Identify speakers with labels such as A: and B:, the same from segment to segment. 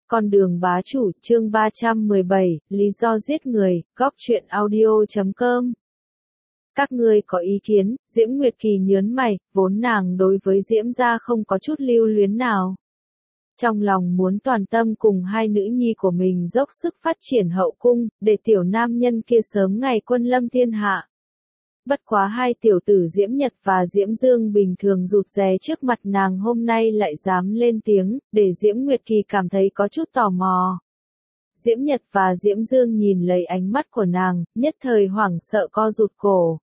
A: Con đường bá chủ, chương 317, lý do giết người, góc truyện audio.com. Các ngươi có ý kiến? Diễm Nguyệt Kỳ nhớn mày, vốn nàng đối với Diễm gia không có chút lưu luyến nào. Trong lòng muốn toàn tâm cùng hai nữ nhi của mình dốc sức phát triển hậu cung, để tiểu nam nhân kia sớm ngày quân lâm thiên hạ. Bất quá hai tiểu tử Diễm Nhật và Diễm Dương bình thường rụt rè trước mặt nàng hôm nay lại dám lên tiếng, để Diễm Nguyệt Kỳ cảm thấy có chút tò mò. Diễm Nhật và Diễm Dương nhìn lấy ánh mắt của nàng, nhất thời hoảng sợ co rụt cổ.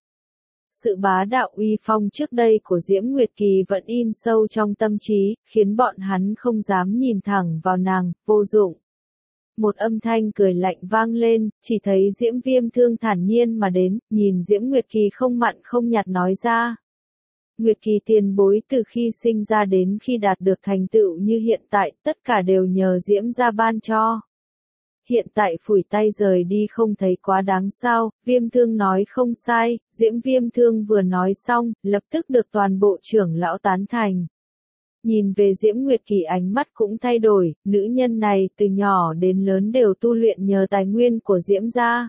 A: Sự bá đạo uy phong trước đây của Diễm Nguyệt Kỳ vẫn in sâu trong tâm trí, khiến bọn hắn không dám nhìn thẳng vào nàng, vô dụng. Một âm thanh cười lạnh vang lên, chỉ thấy Diễm Viêm Thương thản nhiên mà đến, nhìn Diễm Nguyệt Kỳ không mặn không nhạt nói ra. Nguyệt Kỳ tiền bối từ khi sinh ra đến khi đạt được thành tựu như hiện tại, tất cả đều nhờ Diễm gia ban cho. Hiện tại phủi tay rời đi không thấy quá đáng sao? Viêm Thương nói không sai, Diễm Viêm Thương vừa nói xong, lập tức được toàn bộ trưởng lão tán thành. Nhìn về Diễm Nguyệt Kỳ ánh mắt cũng thay đổi, nữ nhân này từ nhỏ đến lớn đều tu luyện nhờ tài nguyên của Diễm gia.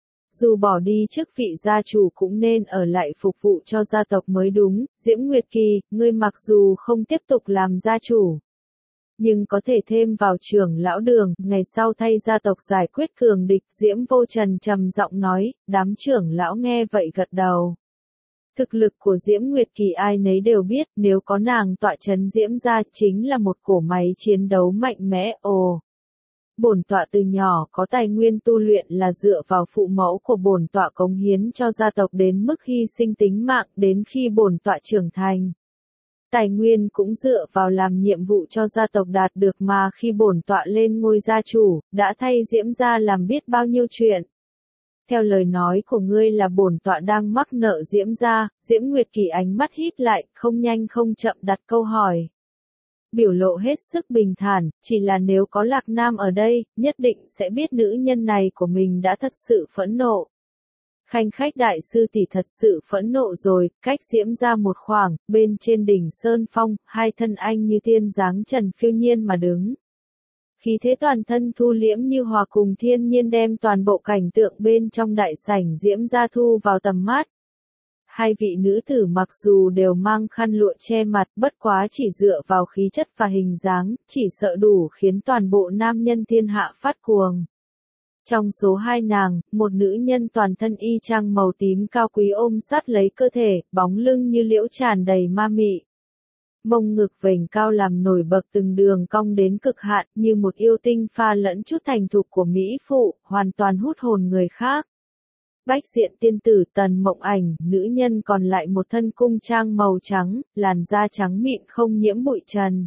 A: Dù bỏ đi chức vị gia chủ cũng nên ở lại phục vụ cho gia tộc mới đúng. Diễm Nguyệt Kỳ, ngươi mặc dù không tiếp tục làm gia chủ, nhưng có thể thêm vào trưởng lão đường, ngày sau thay gia tộc giải quyết cường địch. Diễm Vô Trần trầm giọng nói, đám trưởng lão nghe vậy gật đầu. Thực lực của Diễm Nguyệt Kỳ ai nấy đều biết, nếu có nàng tọa trấn Diễm gia chính là một cỗ máy chiến đấu mạnh mẽ. Ồ! Bổn tọa từ nhỏ có tài nguyên tu luyện là dựa vào phụ mẫu của bổn tọa cống hiến cho gia tộc đến mức hy sinh tính mạng đến khi bổn tọa trưởng thành. Tài nguyên cũng dựa vào làm nhiệm vụ cho gia tộc đạt được mà khi bổn tọa lên ngôi gia chủ, đã thay Diễm gia làm biết bao nhiêu chuyện. Theo lời nói của ngươi là bổn tọa đang mắc nợ Diễm gia. Diễm Nguyệt Kỳ ánh mắt híp lại, không nhanh không chậm đặt câu hỏi. Biểu lộ hết sức bình thản, chỉ là nếu có Lạc Nam ở đây, nhất định sẽ biết nữ nhân này của mình đã thật sự phẫn nộ. Khanh khách đại sư tỷ thật sự phẫn nộ rồi, cách Diễm gia một khoảng, bên trên đỉnh Sơn Phong, hai thân anh như tiên dáng trần phiêu nhiên mà đứng. Khí thế toàn thân thu liễm như hòa cùng thiên nhiên đem toàn bộ cảnh tượng bên trong đại sảnh Diễm gia thu vào tầm mắt. Hai vị nữ tử mặc dù đều mang khăn lụa che mặt, bất quá chỉ dựa vào khí chất và hình dáng, chỉ sợ đủ khiến toàn bộ nam nhân thiên hạ phát cuồng. Trong số hai nàng, một nữ nhân toàn thân y chang màu tím cao quý ôm sát lấy cơ thể, bóng lưng như liễu tràn đầy ma mị. Mông ngực vểnh cao làm nổi bật từng đường cong đến cực hạn, như một yêu tinh pha lẫn chút thành thục của mỹ phụ, hoàn toàn hút hồn người khác. Bách diện tiên tử Tần Mộng Ảnh, nữ nhân còn lại một thân cung trang màu trắng, làn da trắng mịn không nhiễm bụi trần.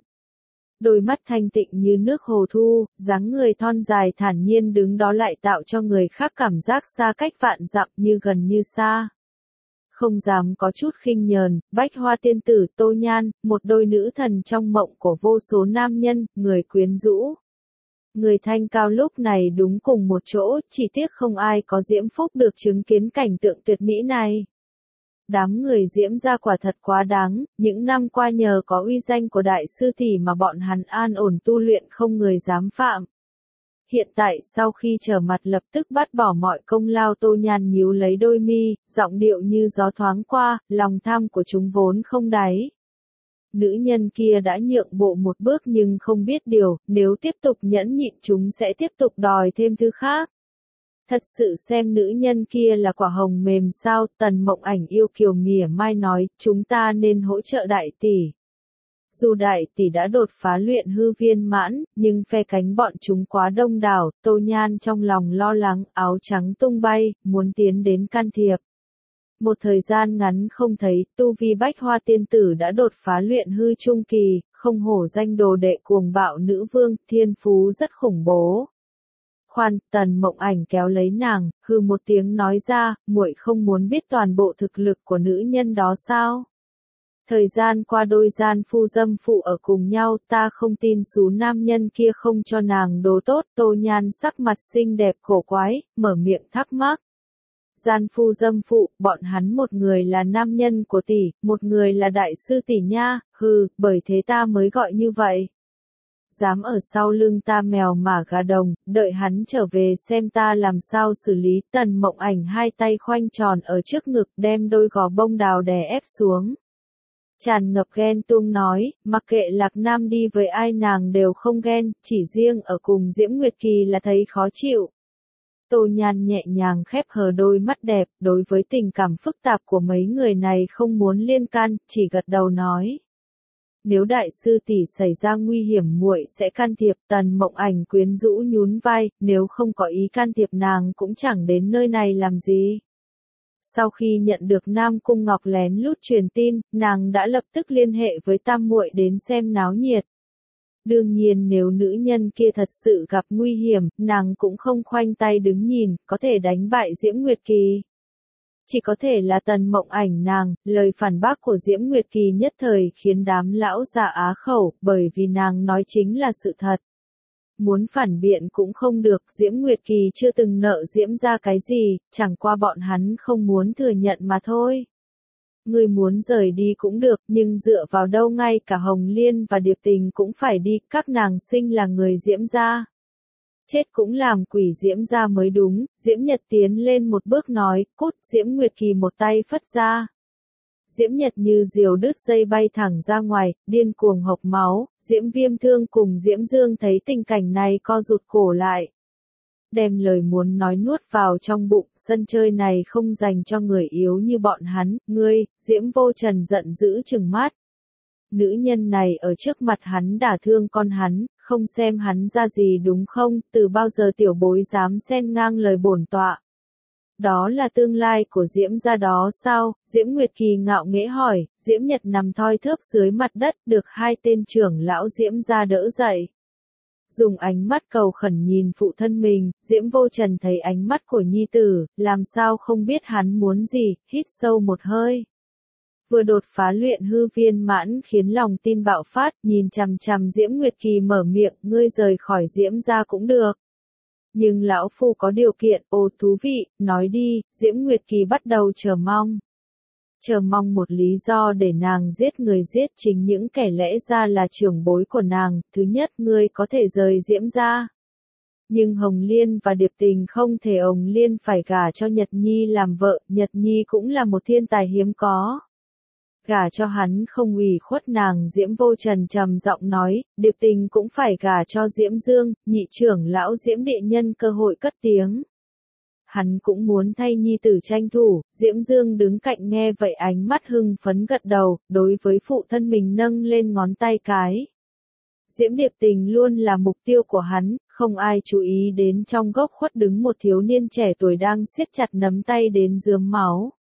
A: Đôi mắt thanh tịnh như nước hồ thu, dáng người thon dài thản nhiên đứng đó lại tạo cho người khác cảm giác xa cách vạn dặm như gần như xa. Không dám có chút khinh nhờn, Bách Hoa tiên tử Tô Nhan, một đôi nữ thần trong mộng của vô số nam nhân, người quyến rũ. Người thanh cao lúc này đúng cùng một chỗ, chỉ tiếc không ai có Diễm Phúc được chứng kiến cảnh tượng tuyệt mỹ này. Đám người Diễm gia quả thật quá đáng, những năm qua nhờ có uy danh của đại sư tỷ mà bọn hắn an ổn tu luyện không người dám phạm. Hiện tại sau khi trở mặt lập tức bắt bỏ mọi công lao. Tô Nhan nhíu lấy đôi mi, giọng điệu như gió thoáng qua, lòng tham của chúng vốn không đáy. Nữ nhân kia đã nhượng bộ một bước nhưng không biết điều, nếu tiếp tục nhẫn nhịn chúng sẽ tiếp tục đòi thêm thứ khác. Thật sự xem nữ nhân kia là quả hồng mềm sao? Tần Mộng Ảnh yêu kiều mỉa mai nói, chúng ta nên hỗ trợ đại tỷ. Dù đại tỷ đã đột phá luyện hư viên mãn, nhưng phe cánh bọn chúng quá đông đảo. Tô Nhan trong lòng lo lắng, áo trắng tung bay, muốn tiến đến can thiệp. Một thời gian ngắn không thấy, tu vi Bách Hoa tiên tử đã đột phá luyện hư trung kỳ, không hổ danh đồ đệ cuồng bạo nữ vương, thiên phú rất khủng bố. Khoan, Tần Mộng Ảnh kéo lấy nàng, hừ một tiếng nói ra, muội không muốn biết toàn bộ thực lực của nữ nhân đó sao? Thời gian qua đôi gian phu dâm phụ ở cùng nhau, ta không tin số nam nhân kia không cho nàng đồ tốt. Tô Nhan sắc mặt xinh đẹp cổ quái, mở miệng thắc mắc. Gian phu dâm phụ, bọn hắn một người là nam nhân của tỷ, một người là đại sư tỷ nha, hừ, bởi thế ta mới gọi như vậy. dám ở sau lưng ta mèo mả gà đồng, đợi hắn trở về xem ta làm sao xử lý. Tần Mộng Ảnh hai tay khoanh tròn ở trước ngực đem đôi gò bông đào đè ép xuống. Tràn ngập ghen tuông nói, mặc kệ Lạc Nam đi với ai nàng đều không ghen, chỉ riêng ở cùng Diễm Nguyệt Kỳ là thấy khó chịu. Tô Nhan nhẹ nhàng khép hờ đôi mắt đẹp, đối với tình cảm phức tạp của mấy người này không muốn liên can, chỉ gật đầu nói. Nếu đại sư tỷ xảy ra nguy hiểm muội sẽ can thiệp. Tần Mộng Ảnh quyến rũ nhún vai, nếu không có ý can thiệp nàng cũng chẳng đến nơi này làm gì. Sau khi nhận được Nam Cung Ngọc lén lút truyền tin, nàng đã lập tức liên hệ với tam muội đến xem náo nhiệt. Đương nhiên nếu nữ nhân kia thật sự gặp nguy hiểm, nàng cũng không khoanh tay đứng nhìn, có thể đánh bại Diễm Nguyệt Kỳ. Chỉ có thể là Tần Mộng Ảnh nàng, lời phản bác của Diễm Nguyệt Kỳ nhất thời khiến đám lão già á khẩu, bởi vì nàng nói chính là sự thật. Muốn phản biện cũng không được, Diễm Nguyệt Kỳ chưa từng nợ Diễm ra cái gì, chẳng qua bọn hắn không muốn thừa nhận mà thôi. Người muốn rời đi cũng được, nhưng dựa vào đâu ngay cả Hồng Liên và Điệp Tình cũng phải đi, các nàng sinh là người Diễm gia. Chết cũng làm quỷ Diễm gia mới đúng. Diễm Nhật tiến lên một bước nói, cút. Diễm Nguyệt Kỳ một tay phất ra. Diễm Nhật như diều đứt dây bay thẳng ra ngoài, điên cuồng hộc máu. Diễm Viêm Thương cùng Diễm Dương thấy tình cảnh này co rụt cổ lại. Đem lời muốn nói nuốt vào trong bụng, sân chơi này không dành cho người yếu như bọn hắn. Ngươi, Diễm Vô Trần giận dữ trừng mắt. Nữ nhân này ở trước mặt hắn đả thương con hắn, không xem hắn ra gì đúng không? Từ bao giờ tiểu bối dám xen ngang lời bổn tọa? Đó là tương lai của Diễm gia đó sao? Diễm Nguyệt Kỳ ngạo nghễ hỏi. Diễm Nhật nằm thoi thóp dưới mặt đất, được hai tên trưởng lão Diễm gia đỡ dậy. Dùng ánh mắt cầu khẩn nhìn phụ thân mình, Diễm Vô Trần thấy ánh mắt của nhi tử, làm sao không biết hắn muốn gì, hít sâu một hơi. Vừa đột phá luyện hư viên mãn khiến lòng tin bạo phát, nhìn chằm chằm Diễm Nguyệt Kỳ mở miệng, ngươi rời khỏi Diễm gia cũng được. Nhưng lão phu có điều kiện, ồ thú vị, nói đi. Diễm Nguyệt Kỳ bắt đầu chờ mong. Chờ mong một lý do để nàng giết người giết chính những kẻ lẽ ra là trưởng bối của nàng. Thứ nhất, ngươi có thể rời Diễm gia. Nhưng Hồng Liên và Điệp Tình không thể. Hồng Liên phải gả cho Nhật Nhi làm vợ, Nhật Nhi cũng là một thiên tài hiếm có. Gả cho hắn không ủy khuất nàng. Diễm Vô Trần trầm giọng nói, Điệp Tình cũng phải gả cho Diễm Dương. Nhị trưởng lão Diễm Địa Nhân cơ hội cất tiếng. Hắn cũng muốn thay nhi tử tranh thủ. Diễm Dương đứng cạnh nghe vậy ánh mắt hưng phấn gật đầu, đối với phụ thân mình nâng lên ngón tay cái. Diễm Điệp Tình luôn là mục tiêu của hắn, không ai chú ý đến trong góc khuất đứng một thiếu niên trẻ tuổi đang siết chặt nắm tay đến rướm máu.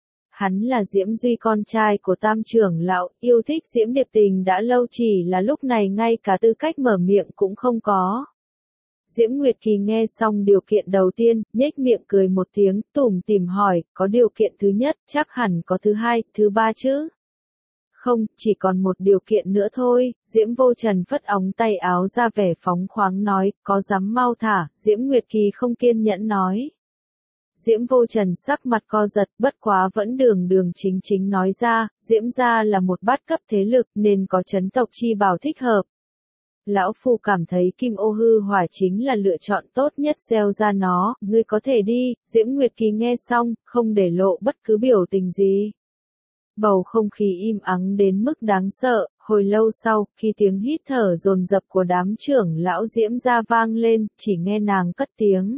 A: Hắn là Diễm Duy, con trai của Tam trưởng lão, yêu thích Diễm Điệp Tình đã lâu, chỉ là lúc này ngay cả tư cách mở miệng cũng không có. Diễm Nguyệt Kỳ nghe xong điều kiện đầu tiên, nhếch miệng cười một tiếng, tủm tỉm hỏi, có điều kiện thứ nhất, chắc hẳn có thứ hai, thứ ba chứ? Không, chỉ còn một điều kiện nữa thôi. Diễm Vô Trần phất ống tay áo ra vẻ phóng khoáng nói, có dám mau thả. Diễm Nguyệt Kỳ không kiên nhẫn nói. Diễm Vô Trần sắc mặt co giật, bất quá vẫn đường chính chính nói ra, Diễm gia là một bát cấp thế lực nên có chấn tộc chi bảo thích hợp. Lão phu cảm thấy Kim Ô Hư Hỏa chính là lựa chọn tốt nhất, gieo ra nó, ngươi có thể đi. Diễm Nguyệt Kỳ nghe xong, không để lộ bất cứ biểu tình gì. Bầu không khí im ắng đến mức đáng sợ. Hồi lâu sau, khi tiếng hít thở dồn dập của đám trưởng lão Diễm gia vang lên, chỉ nghe nàng cất tiếng.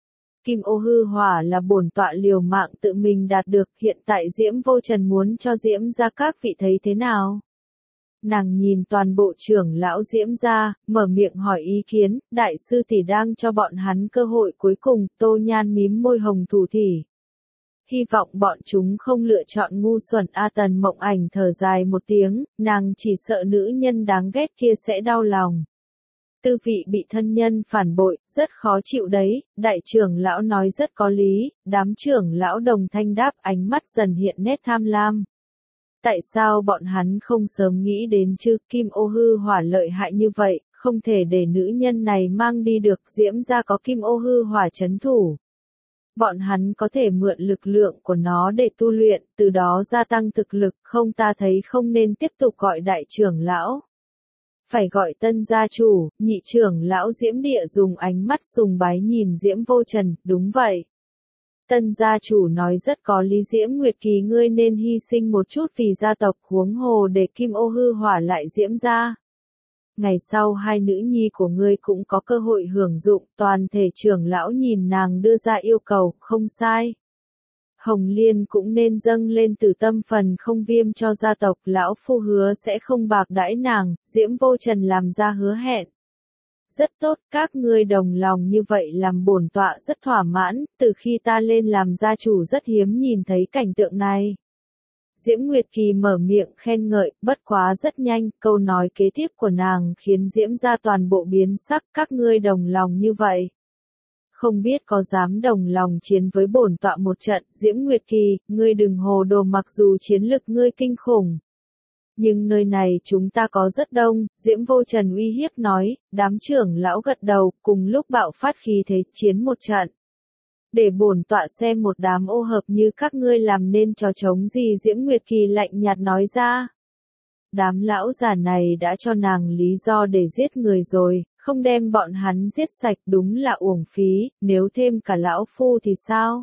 A: Kim Ô Hư Hỏa là bổn tọa liều mạng tự mình đạt được, hiện tại Diễm Vô Trần muốn cho Diễm gia các vị thấy thế nào? Nàng nhìn toàn bộ trưởng lão Diễm gia, mở miệng hỏi ý kiến. Đại sư tỷ đang cho bọn hắn cơ hội cuối cùng. Tô Nhan mím môi hồng thủ thỉ. Hy vọng bọn chúng không lựa chọn ngu xuẩn. Tần Mộng Ảnh thở dài một tiếng, nàng chỉ sợ nữ nhân đáng ghét kia sẽ đau lòng. Tư vị bị thân nhân phản bội, rất khó chịu đấy. Đại trưởng lão nói rất có lý. Đám trưởng lão đồng thanh đáp, ánh mắt dần hiện nét tham lam. Tại sao bọn hắn không sớm nghĩ đến chứ? Kim Ô Hư Hỏa lợi hại như vậy, không thể để nữ nhân này mang đi được. Diễm gia có Kim Ô Hư Hỏa trấn thủ. Bọn hắn có thể mượn lực lượng của nó để tu luyện, từ đó gia tăng thực lực. Không, ta thấy không nên tiếp tục gọi đại trưởng lão. Phải gọi Tân gia chủ, nhị trưởng lão Diễm Địa dùng ánh mắt sùng bái nhìn Diễm Vô Trần, đúng vậy. Tân gia chủ nói rất có lý, Diễm Nguyệt Kỳ ngươi nên hy sinh một chút vì gia tộc, huống hồ để Kim Ô hư hỏa lại Diễm gia. Ngày sau hai nữ nhi của ngươi cũng có cơ hội hưởng dụng. Toàn thể trưởng lão nhìn nàng đưa ra yêu cầu, không sai. Hồng Liên cũng nên dâng lên từ tâm phần không viêm cho gia tộc, lão phu hứa sẽ không bạc đãi nàng. Diễm Vô Trần làm ra hứa hẹn. Rất tốt, các ngươi đồng lòng như vậy làm bổn tọa rất thỏa mãn, từ khi ta lên làm gia chủ rất hiếm nhìn thấy cảnh tượng này. Diễm Nguyệt Kỳ mở miệng khen ngợi, bất quá rất nhanh, câu nói kế tiếp của nàng khiến Diễm gia toàn bộ biến sắc, các ngươi đồng lòng như vậy. Không biết có dám đồng lòng chiến với bổn tọa một trận. Diễm Nguyệt Kỳ, ngươi đừng hồ đồ, mặc dù chiến lực ngươi kinh khủng. Nhưng nơi này chúng ta có rất đông, Diễm Vô Trần uy hiếp nói, đám trưởng lão gật đầu, cùng lúc bạo phát khí thế chiến một trận. Để bổn tọa xem một đám ô hợp như các ngươi làm nên trò trống gì. Diễm Nguyệt Kỳ lạnh nhạt nói ra. Đám lão già này đã cho nàng lý do để giết người rồi, không đem bọn hắn giết sạch đúng là uổng phí, nếu thêm cả lão phu thì sao?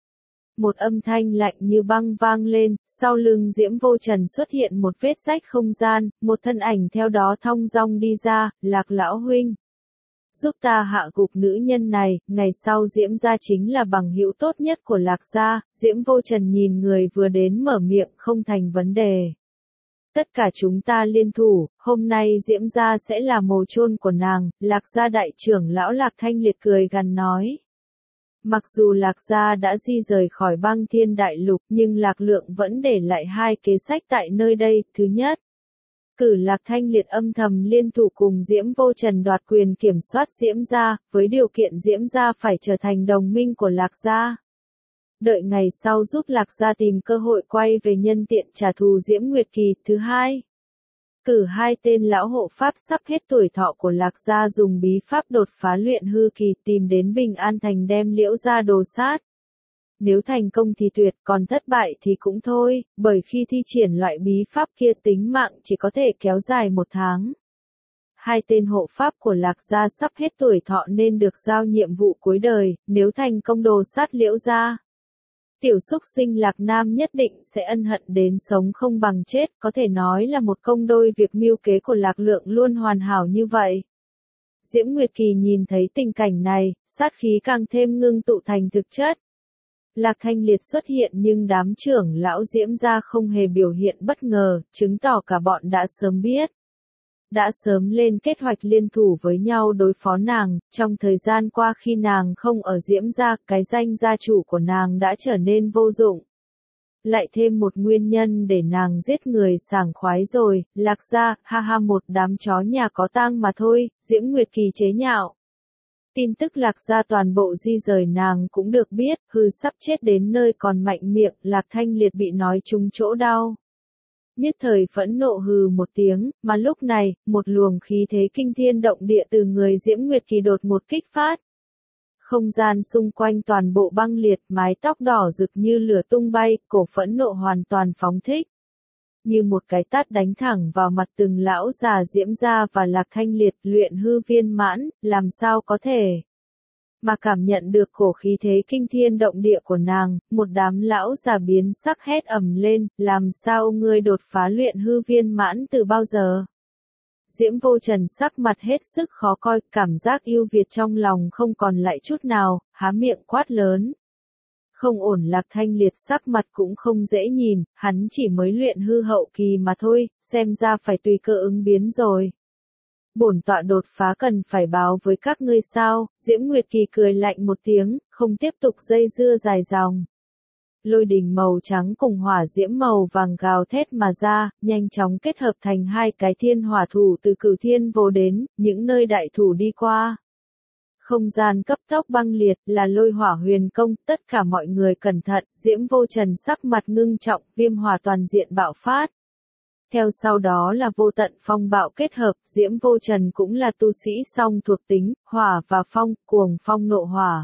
A: Một âm thanh lạnh như băng vang lên, sau lưng Diễm Vô Trần xuất hiện một vết rách không gian, một thân ảnh theo đó thong dong đi ra, Lạc lão huynh. Giúp ta hạ gục nữ nhân này, ngày sau Diễm gia chính là bằng hữu tốt nhất của Lạc gia. Diễm Vô Trần nhìn người vừa đến mở miệng, không thành vấn đề. Tất cả chúng ta liên thủ, hôm nay Diễm gia sẽ là mồ chôn của nàng. Lạc gia đại trưởng lão Lạc Thanh Liệt cười gằn nói. Mặc dù Lạc gia đã di rời khỏi Băng Thiên Đại Lục, nhưng Lạc Lượng vẫn để lại hai kế sách tại nơi đây. Thứ nhất, cử Lạc Thanh Liệt âm thầm liên thủ cùng Diễm Vô Trần đoạt quyền kiểm soát Diễm gia, với điều kiện Diễm gia phải trở thành đồng minh của Lạc gia. Đợi ngày sau giúp Lạc gia tìm cơ hội quay về nhân tiện trả thù Diễm Nguyệt Kỳ. Thứ hai, cử hai tên lão hộ pháp sắp hết tuổi thọ của Lạc gia dùng bí pháp đột phá luyện hư kỳ tìm đến Bình An Thành đem Liễu gia đồ sát. Nếu thành công thì tuyệt, còn thất bại thì cũng thôi, bởi khi thi triển loại bí pháp kia tính mạng chỉ có thể kéo dài 1 tháng. Hai tên hộ pháp của Lạc gia sắp hết tuổi thọ nên được giao nhiệm vụ cuối đời, nếu thành công đồ sát Liễu gia. Tiểu xúc sinh Lạc Nam nhất định sẽ ân hận đến sống không bằng chết, có thể nói là một công đôi việc. Mưu kế của Lạc Lượng luôn hoàn hảo như vậy. Diễm Nguyệt Kỳ nhìn thấy tình cảnh này, sát khí càng thêm ngưng tụ thành thực chất. Lạc Thanh Liệt xuất hiện nhưng đám trưởng lão Diễm gia không hề biểu hiện bất ngờ, chứng tỏ cả bọn đã sớm biết. Đã sớm lên kế hoạch liên thủ với nhau đối phó nàng. Trong thời gian qua khi nàng không ở Diễm gia, cái danh gia chủ của nàng đã trở nên vô dụng. Lại thêm một nguyên nhân để nàng giết người sảng khoái rồi. Lạc gia, ha ha, một đám chó nhà có tang mà thôi. Diễm Nguyệt Kỳ chế nhạo. Tin tức Lạc gia toàn bộ di rời nàng cũng được biết, hư sắp chết đến nơi còn mạnh miệng. Lạc Thanh Liệt bị nói trúng chỗ đau. Nhất thời phẫn nộ hừ một tiếng, mà lúc này, một luồng khí thế kinh thiên động địa từ người Diễm Nguyệt Kỳ đột một kích phát. Không gian xung quanh toàn bộ băng liệt, mái tóc đỏ rực như lửa tung bay, cổ phẫn nộ hoàn toàn phóng thích. Như một cái tát đánh thẳng vào mặt từng lão già Diễm gia và Lạc Thanh Liệt. Luyện hư viên mãn, làm sao có thể mà cảm nhận được cổ khí thế kinh thiên động địa của nàng. Một đám lão già biến sắc hét ầm lên, làm sao ngươi đột phá luyện hư viên mãn từ bao giờ? Diễm Vô Trần sắc mặt hết sức khó coi, cảm giác yêu Việt trong lòng không còn lại chút nào, há miệng quát lớn. Không ổn. Lạc Thanh Liệt sắc mặt cũng không dễ nhìn, hắn chỉ mới luyện hư hậu kỳ mà thôi, xem ra phải tùy cơ ứng biến rồi. Bổn tọa đột phá cần phải báo với các ngươi sao? Diễm Nguyệt Kỳ cười lạnh một tiếng, không tiếp tục dây dưa dài dòng. Lôi đình màu trắng cùng hỏa diễm màu vàng gào thét mà ra, nhanh chóng kết hợp thành hai cái thiên hỏa thủ từ Cửu Thiên Vô đến, những nơi đại thủ đi qua. Không gian cấp tốc băng liệt, là lôi hỏa huyền công, tất cả mọi người cẩn thận. Diễm Vô Trần sắc mặt ngưng trọng, viêm hỏa toàn diện bạo phát. Theo sau đó là vô tận phong bạo kết hợp. Diễm Vô Trần cũng là tu sĩ song thuộc tính, hỏa và phong, cuồng phong nộ hỏa.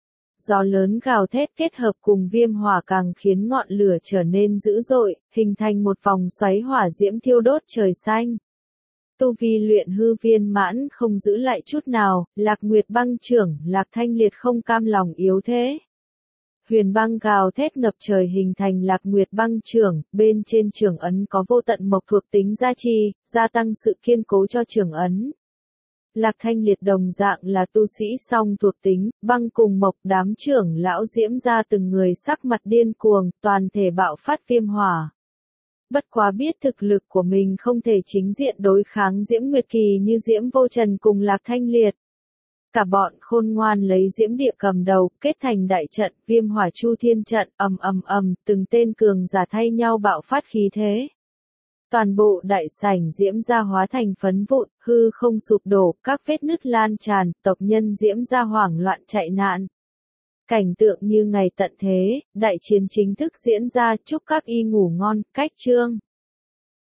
A: Gió lớn gào thét kết hợp cùng viêm hỏa càng khiến ngọn lửa trở nên dữ dội, hình thành một vòng xoáy hỏa diễm thiêu đốt trời xanh. tu vi luyện hư viên mãn không giữ lại chút nào, Lạc Nguyệt băng trưởng, Lạc Thanh Liệt không cam lòng yếu thế. Huyền băng gào thét ngập trời hình thành Lạc Nguyệt băng trưởng, bên trên trưởng ấn có vô tận mộc thuộc tính gia trì, gia tăng sự kiên cố cho trưởng ấn. Lạc Thanh Liệt đồng dạng là tu sĩ song thuộc tính, băng cùng mộc đám trưởng lão diễm ra từng người sắc mặt điên cuồng, toàn thể bạo phát viêm hỏa. Bất quá biết thực lực của mình không thể chính diện đối kháng Diễm Nguyệt Kỳ như Diễm Vô Trần cùng Lạc Thanh Liệt. Cả bọn khôn ngoan lấy Diễm Địa cầm đầu, kết thành đại trận, viêm hỏa chu thiên trận, ầm ầm ầm, từng tên cường giả thay nhau bạo phát khí thế. Toàn bộ đại sảnh Diễm gia hóa thành phấn vụn, hư không sụp đổ, các vết nứt lan tràn, tộc nhân Diễm gia hoảng loạn chạy nạn. Cảnh tượng như ngày tận thế, đại chiến chính thức diễn ra, chúc các y ngủ ngon, cách chương.